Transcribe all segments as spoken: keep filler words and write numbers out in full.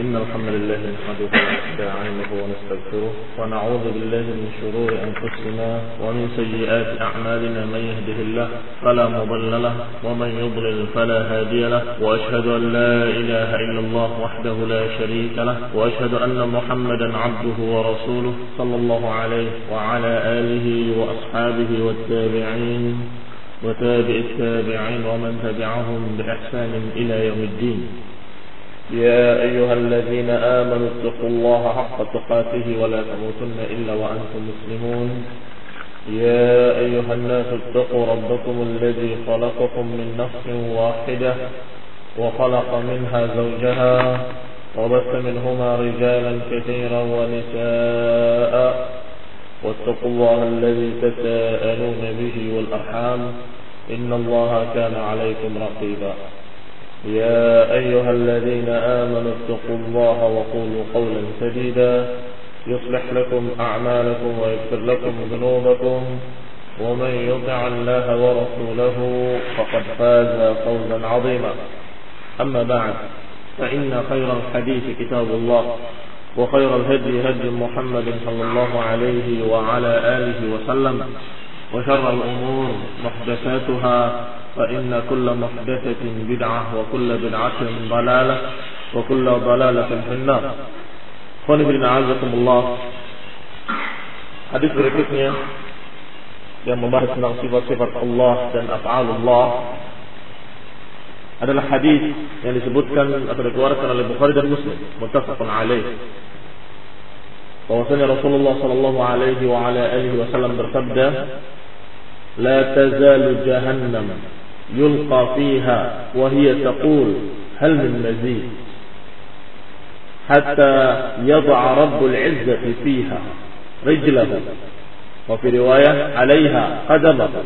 إن الحمد لله نحمده ونستعينه ونستغفره ونعوذ بالله من شرور أنفسنا ومن سيئات أعمالنا. من يهده الله فلا مضل له ومن يضلل فلا هادي له، وأشهد أن لا إله إلا الله وحده لا شريك له، وأشهد أن محمدا عبده ورسوله صلى الله عليه وعلى آله وأصحابه والتابعين وتابع التابعين ومن تبعهم بإحسان إلى يوم الدين. يا أيها الذين آمنوا اتقوا الله حق تقاته ولا تموتن إلا وأنتم مسلمون. يا أيها الناس اتقوا ربكم الذي خلقكم من نفس واحدة وخلق منها زوجها وبث منهما رجالا كثيرا ونساء، واتقوا الله الذي تساءلون به والأرحام إن الله كان عليكم رقيبا. يا أيها الذين آمنوا اتقوا الله وقولوا قولا سديدا يصلح لكم أعمالكم ويغفر لكم ذنوبكم، ومن يطع الله ورسوله فقد فاز فوزا عظيما. أما بعد، فإن خير الحديث كتاب الله، وخير الهدي هدي محمد صلى الله عليه وعلى آله وسلم، وشر الأمور محدثاتها، فإن كل محدثة بدعة وكل بدعة ضلالة وكل ضلالة في النار. Khawani fillah a'azakumullah. Hadis berikutnya yang membahas tentang sifat-sifat Allah dan af'alullah adalah hadis yang disebutkan atau dikeluarkan oleh Bukhari dan Muslim, muttafaqun alaih. Bahwasanya Rasulullah sallallahu alaihi wa ala alihi wasallam bersabda, "La tazalu jahannam yulqa fiha wa hiya taqul hal min mazid hatta yad'a rabbul izzati fiha rijlahu wa fi riwayah 'alayha qadamahu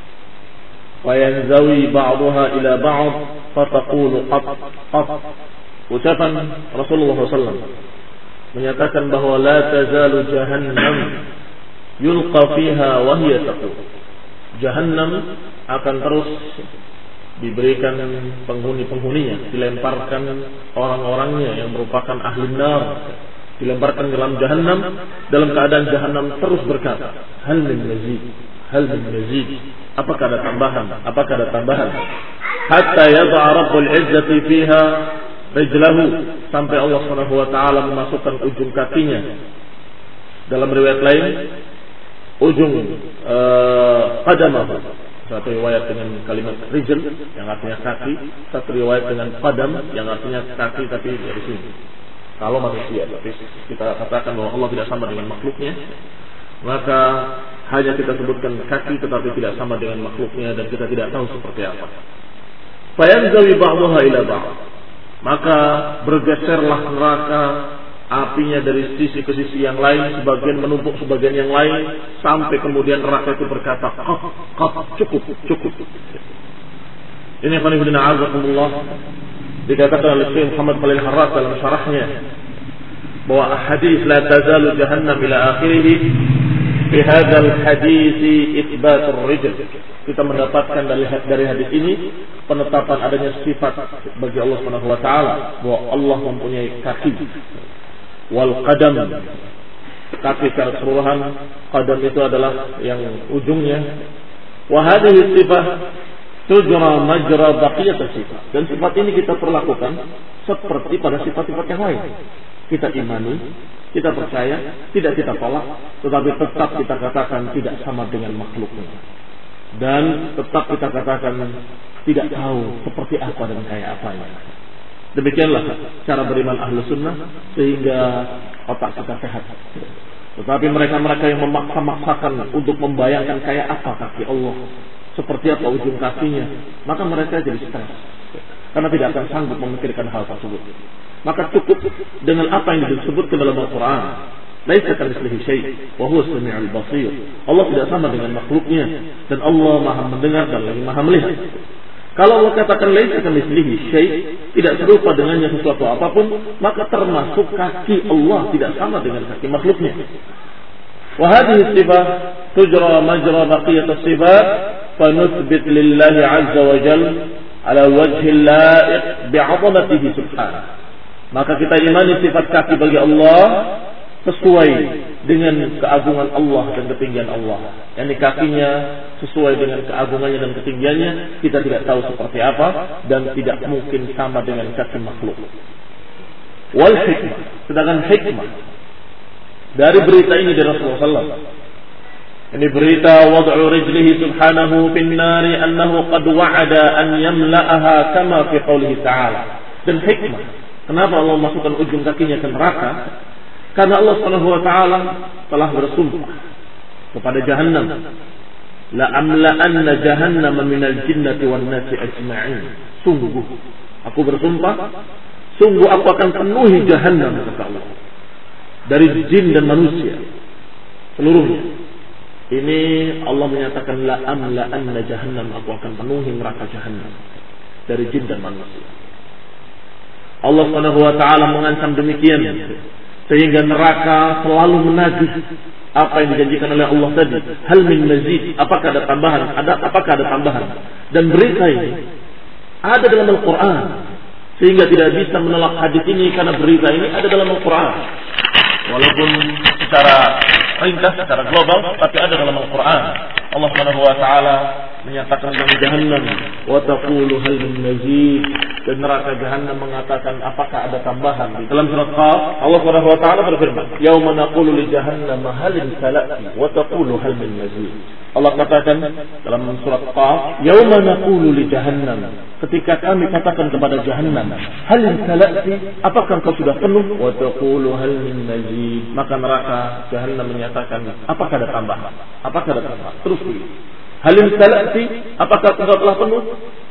wa yanzawi ba'daha ila ba'd fataqulu qat qat." Ucapan Rasulullah sallallahu alaihi wasallam menyatakan bahwa la tazalu jahannam yulqa fiha wa hiya taqul. Jahannam akan terus diberikan penghuni-penghuninya, dilemparkan orang-orangnya yang merupakan ahli nar, dilemparkan dalam jahannam dalam keadaan jahannam terus berkata, hal min mazid, hal min mazid, apakah ada tambahan, apakah ada tambahan, hatta yad'a rabbul izzati fiha rijlahu, sampai Allah Subhanahu wa taala memasukkan ujung kakinya. Dalam riwayat lain ujung uh, qadamahu. Satu riwayat dengan kalimat rijl yang artinya kaki, satu riwayat dengan qadam yang artinya kaki tapi dari sini. Kalau manusia, tapi kita katakan bahwa Allah tidak sama dengan makhluknya, maka hanya kita sebutkan kaki tetapi tidak sama dengan makhluknya dan kita tidak tahu seperti apa. Fayanzawi ba'daha ila ba'd, maka bergeserlah neraka apinya dari sisi ke sisi yang lain, sebagian menumpuk sebagian yang lain, sampai kemudian neraka itu berkata, "Qaf, qaf, cukup, cukup." Ini qul inna a'udzubillah dikatakan oleh Syekh Muhammad Khalil Harras dalam syarahnya bahwa hadis la tazalu jahannam ila akhirih fi hadzal hadis itsbatur rijl. Kita mendapatkan dari dari hadis ini penetapan adanya sifat bagi Allah Subhanahu wa taala bahwa Allah mempunyai kaki. Wal qadam, kaki secara keseluruhan, qadam itu adalah yang ujungnya. Wa hadhihi sifah tujra majra baqiyat sifat, dan sifat ini kita perlakukan seperti pada sifat-sifat yang lain. Kita imani, kita percaya, tidak kita tolak, tetapi tetap kita katakan tidak sama dengan makhluknya, dan tetap kita katakan tidak tahu seperti apa dan kayak apanya. Demikianlah cara beriman ahlu sunnah sehingga otak kita sehat. Tetapi mereka-mereka yang memaksa-maksakan untuk membayangkan kayak apa kaki Allah, seperti apa ujung kakinya, maka mereka jadi stres karena tidak akan sanggup memikirkan hal tersebut. Maka cukup dengan apa yang disebutkan dalam Al-Quran, laisa kamitslihi syai' wa huwa as-sami'ul basir. Allah tidak sama dengan makhluknya dan Allah Maha mendengar dan lagi Maha melihat. Kalau Allah katakan laisa kamitslihi syai', tidak serupa dengannya sesuatu apapun, maka termasuk kaki Allah tidak sama dengan kaki makhluknya. Wa hadhihi sifat tujra majra baqiyat as-sifat fa nuthbit lillahi 'azza wa jalla ala wajhi la'iq bi'azamatihi subhanahu. Maka kita imani sifat kaki bagi Allah sesuai dengan keagungan Allah dan ketinggian Allah. Yani kakinya sesuai dengan keagungannya dan ketinggiannya, kita tidak tahu seperti apa dan tidak mungkin sama dengan kaki makhluk. Wal hikmah, sedangkan hikmah dari berita ini dari Rasulullah sallallahu alaihi wasallam. Ini berita wad'u rijlihi subhanahu fin nari annahu qad wa'ada an yamla'aha kama fi qoulihi ta'ala. Dan hikmah, kenapa Allah masukkan ujung kakinya ke neraka? Karena Allah Subhanahu wa taala telah bersumpah kepada Jahannam, la amla'anna jahannam minal jinnati wan nasi ajma'in. Sungguh aku bersumpah, sungguh aku akan penuhi Jahannam, kata Allah, dari jin dan manusia seluruhnya. Ini Allah menyatakan la amla'anna jahannam, aku akan penuhi neraka Jahannam dari jin dan manusia. Allah Subhanahu wa taala mengancam demikian sehingga neraka selalu menagih apa yang dijanjikan oleh Allah tadi. Hal min mazid, apakah ada tambahan? Ada apakah ada tambahan? Dan berita ini ada dalam Al-Qur'an, sehingga tidak bisa menolak hadis ini karena berita ini ada dalam Al-Qur'an. Walaupun secara ringkas, secara global, tapi ada dalam Al-Qur'an. Allah Subhanahu wa taala menyatakan tentang Jahannam, wa taqulu hal min mazid, dan neraka Jahannam mengatakan apakah ada tambahan. Di dalam surat Qaf Allah Subhanahu wa taala berfirman, yauma naqulu li jahannam hal talati wa taqulu hal min mazid. Allah katakan dalam surat Qaf, yauma naqulu li jahannam, ketika kami katakan kepada Jahannam, hal talati, apakah kau sudah penuh? Wa taqulu hal min mazid, maka neraka Jahannam menyatakan apakah ada tambahan? Apakah ada tambahan? Terus begitu. Halim talati, apakah engkau telah penuh?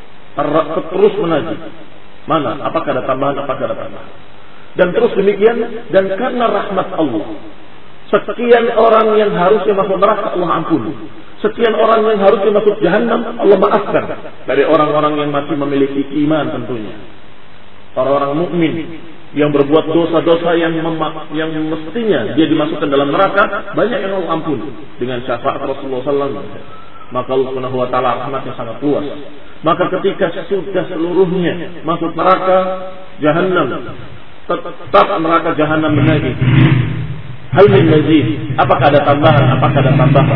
Terus menagih. Mana? Apakah ada tambahan? Apakah ada tambahan? Dan terus demikian. Dan karena rahmat Allah, sekian orang yang harusnya masuk neraka Allah ampuni. Sekian orang yang harusnya masuk Jahannam Allah maafkan. Dari orang-orang yang masih memiliki iman tentunya. Orang-orang mukmin yang berbuat dosa-dosa yang mem- yang mestinya dia dimasukkan dalam neraka, banyak yang Allah ampuni dengan syafaat Rasulullah sallallahu alaihi wasallam. Maka Allah Subhanahu wa taala rahmatnya sangat luas. Maka ketika sudah seluruhnya masuk neraka Jahannam, tetap neraka Jahannam menagih, hal min mazid, apakah ada tambahan? Apakah ada tambahan?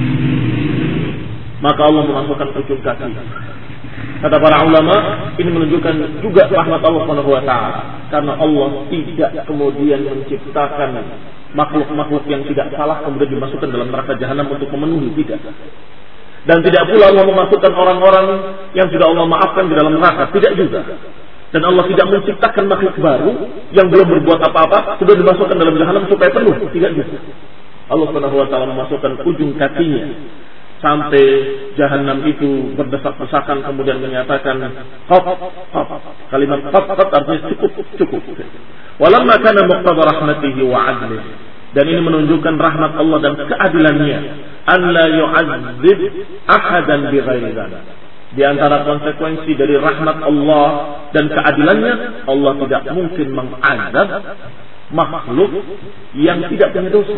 Maka Allah memasukkan ujung kaki. Kata para ulama, ini menunjukkan juga rahmat Allah Subhanahu wa taala, karena Allah tidak kemudian menciptakan makhluk-makhluk yang tidak salah kemudian dimasukkan dalam neraka Jahannam untuk memenuhi, tidak. Dan tidak pula Allah memasukkan orang-orang yang sudah Allah maafkan di dalam neraka, tidak juga. Dan Allah tidak menciptakan makhluk baru yang belum berbuat apa-apa sudah dimasukkan dalam Jahannam supaya penuh, tidak juga. Allah Subhanahu wa taala memasukkan ujung kakinya sampai Jahannam itu berdesak-desakan kemudian menyatakan qaf qaf. Kalimat qaf qaf artinya cukup cukup. Walamma kana muqtada rahmatihi wa 'adlihi, dan ini menunjukkan rahmat Allah dan keadilannya, an la yu'adzib ahadan bighairi dzalik. Di antara konsekuensi dari rahmat Allah dan keadilannya, Allah tidak mungkin mengazab makhluk yang tidak punya dosa.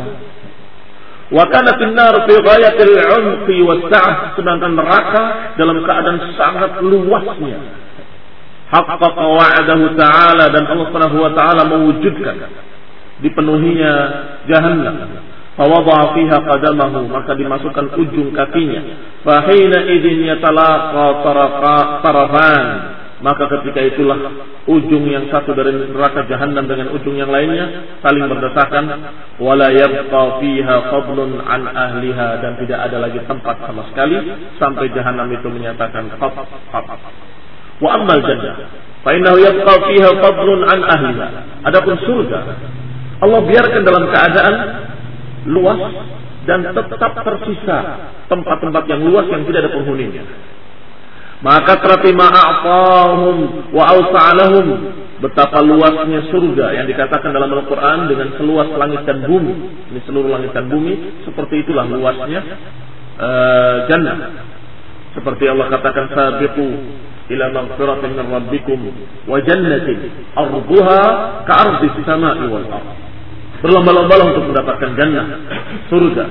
Wa kanat an-nar fi ghayatil 'umqi was-sa'ah, sedangkan neraka dalam keadaan sangat luasnya. Haqqaqa wa'adahu ta'ala, dan Allah Subhanahu wa taala mewujudkan dipenuhinya Jahannam. Fawadha fiha qadamahu, maka dimasukkan ujung kakinya. Fa hina idzin yatalaqa tarafan, maka ketika itulah ujung yang satu dari neraka Jahannam dengan ujung yang lainnya saling berdesakan. Wala yabqa fiha fadlun an ahliha, dan tidak ada lagi tempat sama sekali sampai Jahannam itu menyatakan qaf qaf. Wa ammal jannah fa innahu yabqa fiha fadlun an ahliha. Adapun surga, Allah biarkan dalam keadaan luas dan tetap tersisa tempat-tempat yang luas yang tidak ada penghuninya. Maka terima a'tahum wa awsa'alahum, betapa luasnya surga yang dikatakan dalam Al-Quran dengan seluas langit dan bumi. Ini seluruh langit dan bumi, seperti itulah luasnya uh, jannah. Seperti Allah katakan, sabiqu ila maghfiratin min rabbikum wa jannatin arduha ka'ardis sama'i wal ardh. Berlomba-lomba untuk mendapatkan jannah, surga,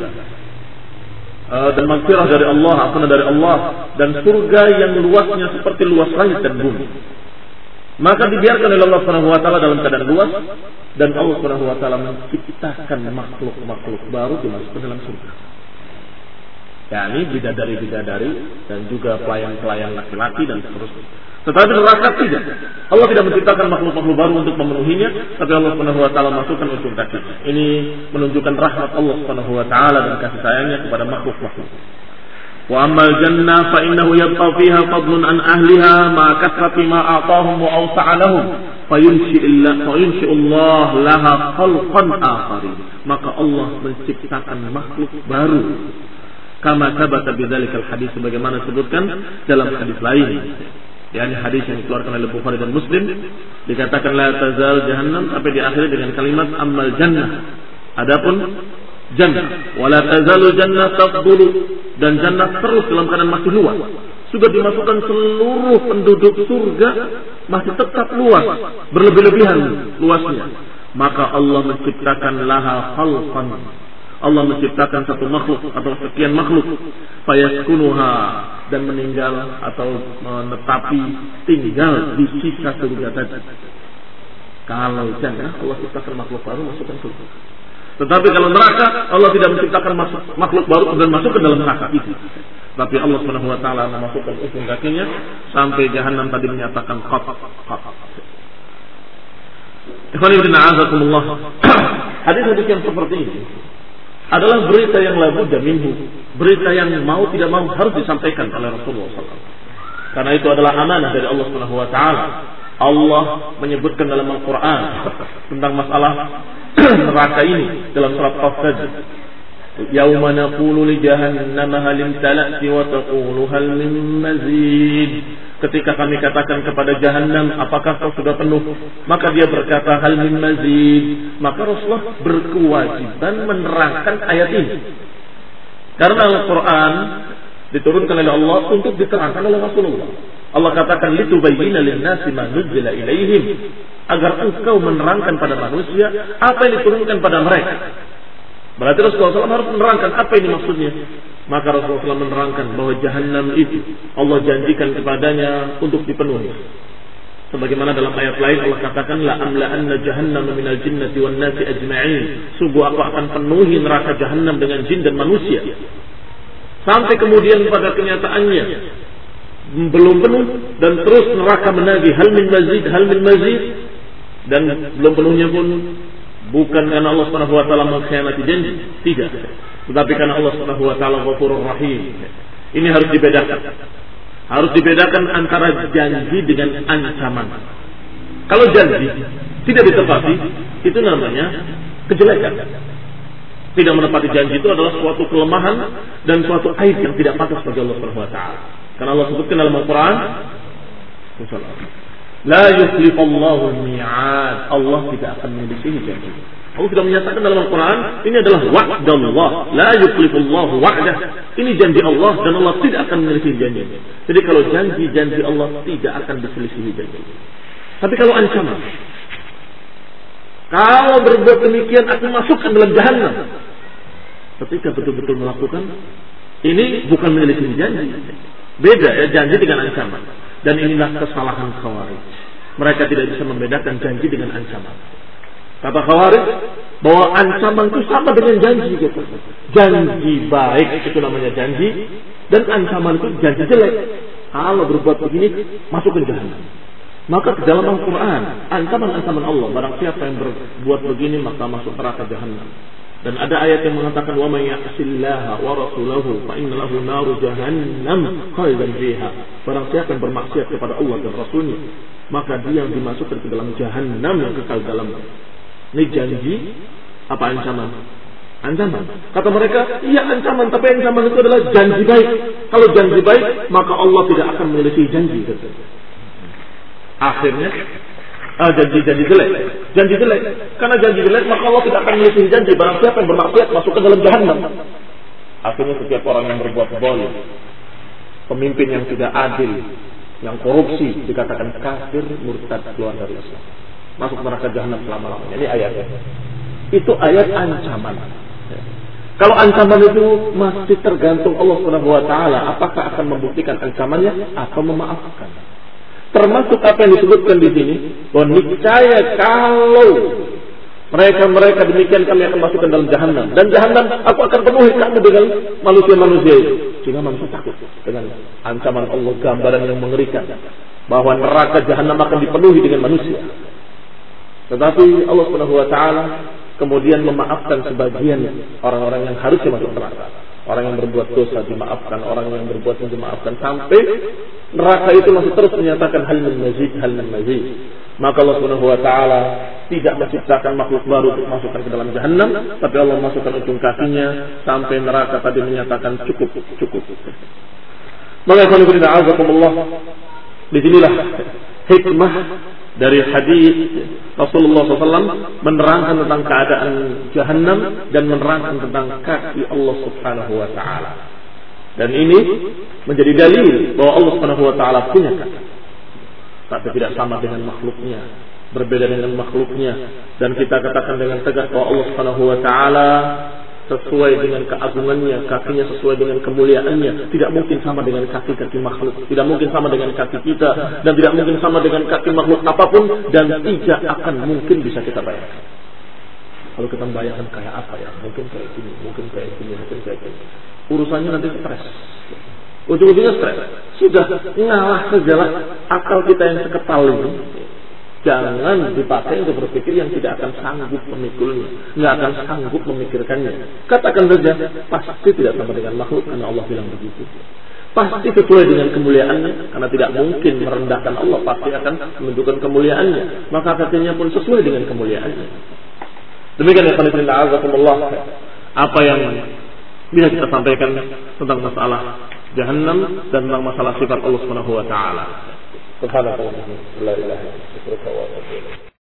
uh, dan maghfirah dari Allah, ampun dari Allah, dan surga yang luasnya seperti luas langit dan bumi. Maka dibiarkan oleh Allah Subhanahu wa taala dalam keadaan luas, dan Allah Subhanahu wa taala menciptakan makhluk-makhluk baru dimasukkan dalam surga. yakni bidadari-bidadari dan juga pelayan-pelayan laki-laki dan seterusnya. Tetapi neraka tidak. Allah tidak menciptakan makhluk-makhluk baru untuk memenuhinya, tapi Allah Subhanahu wa taala masukkan unsur kaki. Ini menunjukkan rahmat Allah Subhanahu wa taala dan kasih sayangnya kepada makhluk-makhluk. Wa ammal jannah fa innahu yabqa fiha fadlun an ahliha ma kasrati ma a'tahum wa awsa'a lahum fayunshi illa fayunshi Allah laha khalqan akharin. Maka Allah menciptakan makhluk baru. Kama sabata bidzalikal hadis, sebagaimana disebutkan dalam hadis lain. yakni hadis yang dikeluarkan oleh Bukhari dan Muslim, dikatakan la tazal jahannam sampai diakhiri dengan kalimat ammal jannah. Adapun jannah, wala tazalu jannah tafdulu, dan jannah terus dalam keadaan masih luas. Sudah dimasukkan seluruh penduduk surga, masih tetap luas, berlebih-lebihan luasnya. Maka Allah menciptakan laha khalqan. Allah menciptakan satu makhluk atau sekian makhluk, fayaskunuha, dan meninggal atau menetapi tinggal di sisa surga tadi. Kalau jannah Allah ciptakan makhluk baru masukkan surga. Tetapi kalau neraka Allah tidak menciptakan makhluk baru dan masuk ke dalam neraka itu. Tapi Allah Subhanahu wa taala memasukkan ujung kakinya sampai jahanam tadi menyatakan qaf qaf. Ikhwani fillah azakumullah. Hadis-hadis yang seperti ini adalah berita yang la budda minhu, berita yang mau tidak mau harus disampaikan oleh Rasulullah shallallahu alaihi wasallam. Karena itu adalah amanah dari Allah Subhanahu wa taala. Allah menyebutkan dalam Al-Qur'an tentang masalah neraka ini dalam surat Qaf tadi. Yauma naqulu li jahannam hal imtala'ti wa taqulu hal min mazid. Ketika kami katakan kepada Jahannam, apakah kau sudah penuh? Maka dia berkata hal min mazid. Maka Rasulullah berkewajiban menerangkan ayat ini. Karena Al-Quran diturunkan oleh Allah untuk diterangkan oleh Rasulullah. Allah katakan litubayyina lin-nasi ma nuzila ilaihim, agar engkau menerangkan pada manusia apa yang diturunkan pada mereka. Berarti Rasulullah shallallahu alaihi wasallam harus menerangkan apa ini maksudnya. Maka Rasulullah shallallahu alaihi wasallam menerangkan bahwa Jahannam itu Allah janjikan kepadanya untuk dipenuhi. Sebagaimana dalam ayat lain Allah katakan la amla anna jahannama minal jinnati wan nasi ajma'in. Sungguh aku akan penuhi neraka Jahannam dengan jin dan manusia. Sampai kemudian pada kenyataannya belum penuh dan terus neraka menagih hal min mazid hal min mazid, dan belum penuhnya pun bukan karena Allah Subhanahu wa taala mengkhianati janji, tidak, tetapi karena Allah Subhanahu wa taala Ghafurur Rahim. Ini harus dibedakan. Harus dibedakan antara janji dengan ancaman. Kalau janji tidak ditepati, itu namanya kejelekan. Tidak menepati janji itu adalah suatu kelemahan dan suatu aib yang tidak pantas bagi Allah Subhanahu wa taala. Karena Allah sebutkan dalam Al-Qur'an, la yukhlifullahu al-mi'ad. Allah tidak akan menyelisihi janji. Allah sudah menyatakan dalam Al-Quran, ini adalah wa'dallah, la yukhlifullahu wa'dah. Ini janji Allah dan Allah tidak akan menyelisihi janji. Jadi kalau janji-janji Allah tidak akan diselisihi janji. Tapi kalau ancaman, kalau berbuat demikian akan masukkan dalam jahannam, ketika betul-betul melakukan, ini bukan menyelisihi janji. Beda ya janji dengan ancaman. Dan inilah kesalahan Khawarij. Mereka tidak bisa membedakan janji dengan ancaman. Kata Khawarij bahwa ancaman itu sama dengan janji gitu. Janji baik itu namanya janji, dan ancaman itu janji jelek. Kalau berbuat begini masuk ke jahannam. Maka dalam Al-Quran ancaman-ancaman Allah, barang siapa yang berbuat begini maka masuk neraka jahannam. Dan ada ayat yang mengatakan wa may ya'sillaha wa rasulahu fa inna lahu naru jahannam khalidan fiha. Barang siapa yang bermaksiat kepada Allah dan Rasulnya, maka dia yang dimasukkan ke dalam jahannam yang kekal dalamnya. Ini janji apa ancaman? Ancaman. Kata mereka, iya ancaman, tapi ancaman itu adalah janji baik. Kalau janji baik, maka Allah tidak akan menyelisihi janji. Akhirnya Ah, janji-janji jelek, janji jelek. Karena janji jelek, maka Allah tidak akan menyelisihi janji. Barang siapa yang bermaksiat masuk ke dalam jahannam. Akhirnya setiap orang yang berbuat zalim, pemimpin yang tidak adil, yang korupsi, dikatakan kafir, murtad, keluar dari Islam, masuk neraka jahannam selama-lamanya. Ini ayatnya. Itu ayat ancaman. Kalau ancaman itu masih tergantung Allah Subhanahu wa taala, apakah akan membuktikan ancamannya atau memaafkan. Termasuk apa yang disebutkan di sini, bahwa niscaya kalau mereka-mereka demikian kami akan masukkan dalam jahanam, dan jahanam aku akan penuhi kamu dengan manusia-manusia itu. Sehingga manusia takut dengan ancaman Allah, gambaran yang mengerikan bahwa neraka jahanam akan dipenuhi dengan manusia. Tetapi Allah Subhanahu wa taala kemudian memaafkan sebagian orang-orang yang harusnya masuk neraka. Orang yang berbuat dosa dimaafkan, orang yang berbuat dosa dimaafkan, sampai neraka itu masih terus menyatakan hal min mazid, hal min mazid. Maka Allah Subhanahu wa taala tidak menciptakan makhluk baru untuk masukkan ke dalam jahanam, tapi Allah masukkan ujung kakinya sampai neraka tadi menyatakan cukup, cukup. Maka kalau kita azakumullah, disinilah hikmah dari hadis Rasulullah shallallahu alaihi wasallam menerangkan tentang keadaan jahanam dan menerangkan tentang kaki Allah Subhanahu wa taala. Dan ini menjadi dalil bahwa Allah Subhanahu wa taala punya kaki. Tapi tidak sama dengan makhluknya, berbeda dengan makhluknya, dan kita katakan dengan tegas bahwa Allah Subhanahu wa taala sesuai dengan keagungannya, kakinya sesuai dengan kemuliaannya, tidak mungkin sama dengan kaki-kaki makhluk, tidak mungkin sama dengan kaki kita, dan tidak mungkin sama dengan kaki makhluk apapun, dan tidak akan mungkin bisa kita bayangkan. Kalau kita membayangkan kayak apa ya, mungkin kayak gini, mungkin kayak gini, mungkin kayak gini, urusannya nanti stres, ujung-ujungnya stres, sudah ngalah segala akal kita yang sekepal ini. Jangan dipakai untuk berpikir yang tidak akan sanggup memikulnya, nggak akan sanggup memikirkannya. Katakan saja, pasti tidak sama dengan makhluk, karena Allah bilang begitu. Pasti sesuai dengan kemuliaannya, karena tidak mungkin merendahkan Allah, pasti akan menunjukkan kemuliaannya. Maka katanya pun sesuai dengan kemuliaannya. Demikian ya Allah, apa yang bisa kita sampaikan tentang masalah Jahannam dan tentang masalah sifat Allah Subhanahu wa taala. Subhanallah, la ilaha illallah.